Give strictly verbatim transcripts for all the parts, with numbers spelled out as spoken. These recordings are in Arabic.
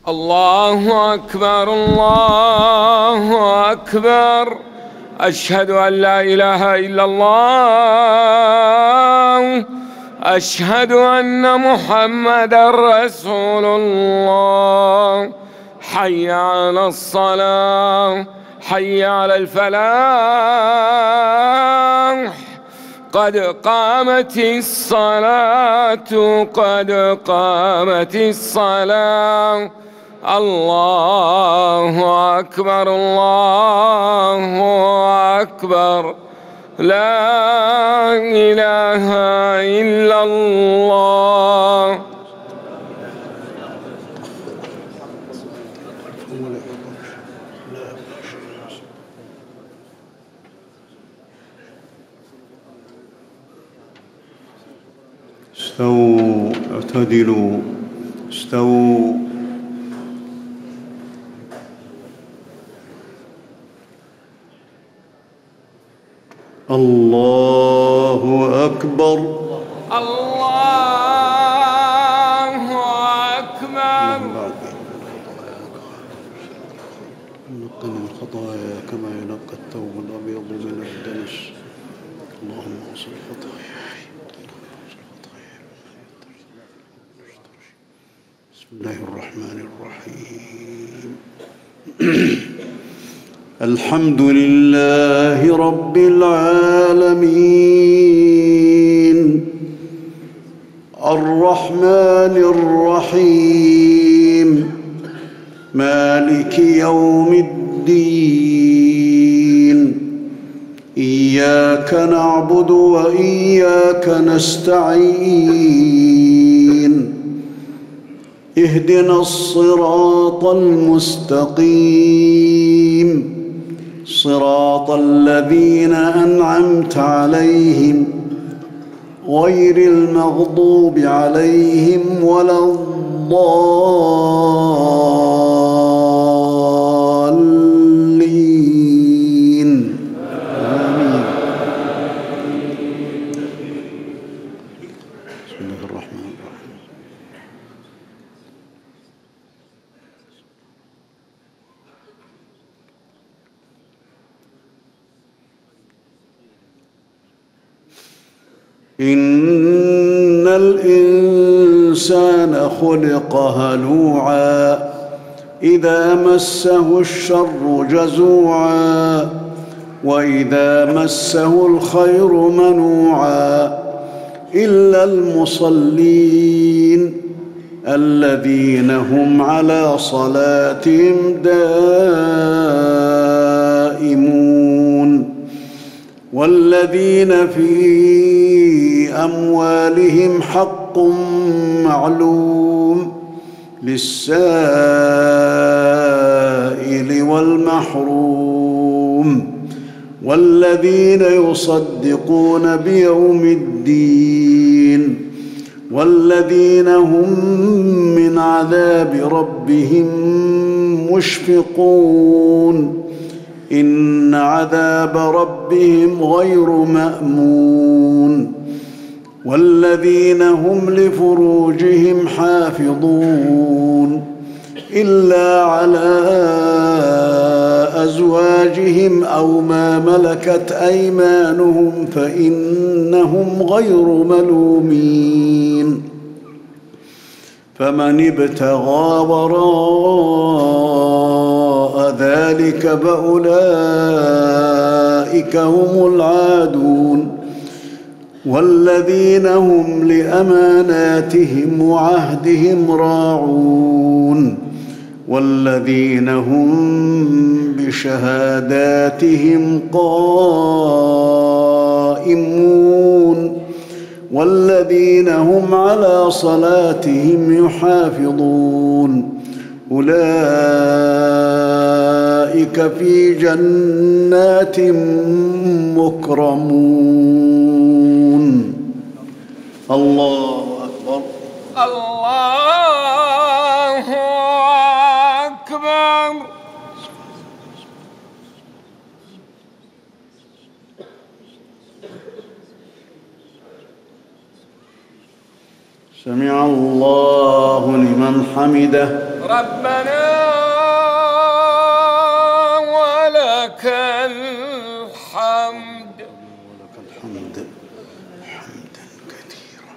الله أكبر الله أكبر. أشهد أن لا إله إلا الله. أشهد أن محمدًا رسول الله. حي على الصلاة، حي على الفلاح. قد قامت الصلاة، قد قامت الصلاة. الله أكبر الله أكبر. لا إله إلا الله. استووا، اعتدلوا، استووا. الله أكبر الله أكبر. نقنا من خطايا كما ينقى الثوب الأبيض من الدنس. اللهم اغسل خطاياي. بسم الله الرحمن الرحيم. الحمد لله رب العالمين، الرحمن الرحيم، مالك يوم الدين. إياك نعبد وإياك نستعين. اهدنا الصراط المستقيم، صراط الذين أنعمت عليهم غير المغضوب عليهم ولا الضالين. آمين. بسم الله الرحمن الرحيم. إن الإنسان خلق هلوعا، إذا مسه الشر جزوعا، وإذا مسه الخير منوعا، إلا المصلين الذين هم على صلاتهم دائمون، والذين في أموالهم حق معلوم للسائل والمحروم، والذين يصدقون بيوم الدين، والذين هم من عذاب ربهم مشفقون. إن عذاب ربهم غير مأمون. والذين هم لفروجهم حافظون إلا على أزواجهم أو ما ملكت أيمانهم فإنهم غير ملومين. فمن ابتغى وراء ذلك فأولئك هم العادون. والذين هم لأماناتهم وعهدهم راعون، والذين هم بشهاداتهم قائمون، والذين هم على صلاتهم يحافظون. أولئك في جنات مكرمون. الله أكبر الله أكبر. سمع الله لمن حمده. ربنا ولك الحمد. ولك الحمد حمدا كثيرا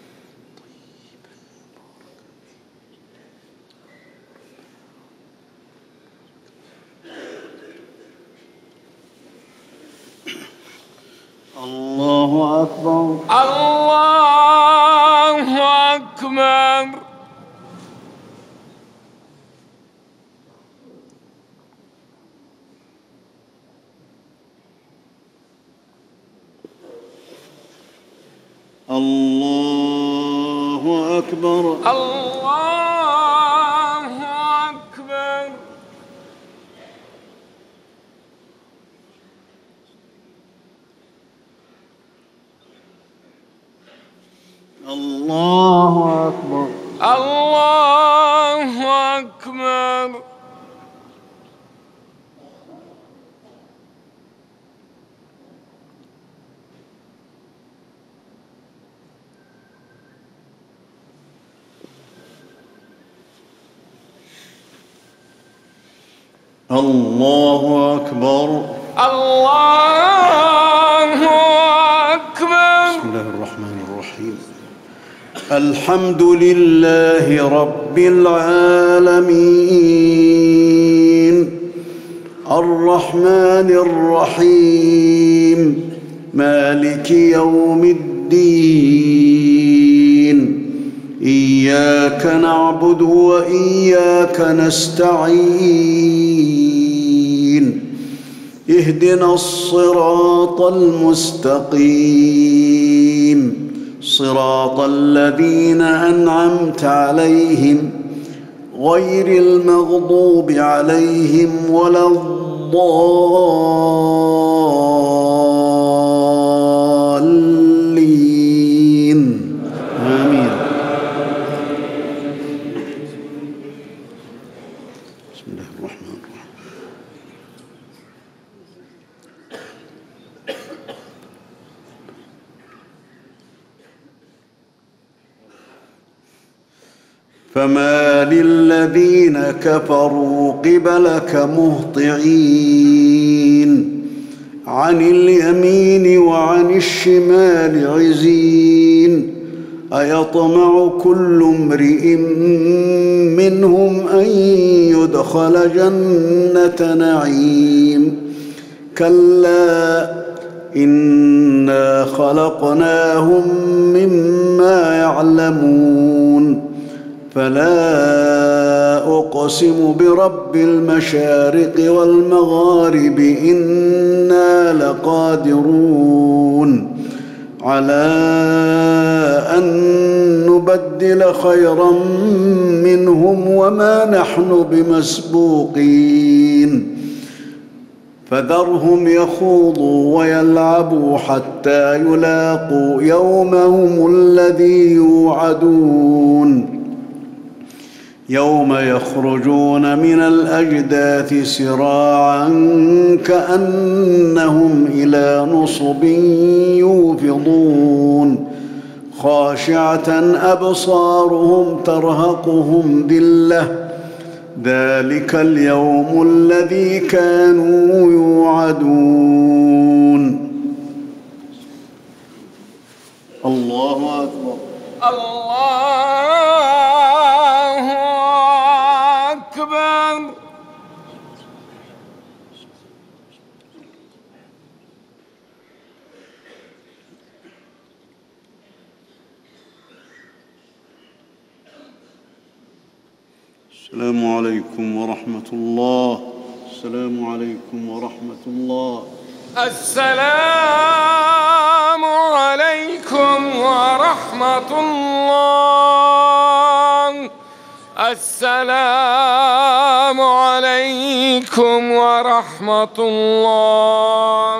طيبا. الله أكبر. الله أكبر. الله أكبر. الله أكبر. الله أكبر. الله أكبر. الله أكبر. الله أكبر. بسم الله الرحمن الرحيم. الحمد لله رب العالمين الرحمن الرحيم مالك يوم الدين إياك نعبد وإياك نستعين اهدنا الصراط المستقيم صراط الذين أنعمت عليهم غير المغضوب عليهم ولا الضالين آمين. بسم الله الرحمن الرحيم. فما للذين كفروا قبلك مهطعين عن اليمين وعن الشمال عزين أيطمع كل امرئ منهم أن يدخل جنة نعيم كلا إنا خلقناهم مما يعلمون فلا أقسم برب المشارق والمغارب إنا لقادرون على أن نبدل خيرا منهم وما نحن بمسبوقين فذرهم يخوضوا ويلعبوا حتى يلاقوا يومهم الذي يوعدون يوم يخرجون من الأجداث سراعا كأنهم إلى نصب يوفضون خاشعة أبصارهم ترهقهم ذلة ذلك اليوم الذي كانوا يوعدون. الله أكبر. الله أكبر. السلام عليكم ورحمة الله. السلام عليكم ورحمة الله. السلام عليكم ورحمة الله. السلام عليكم ورحمة الله.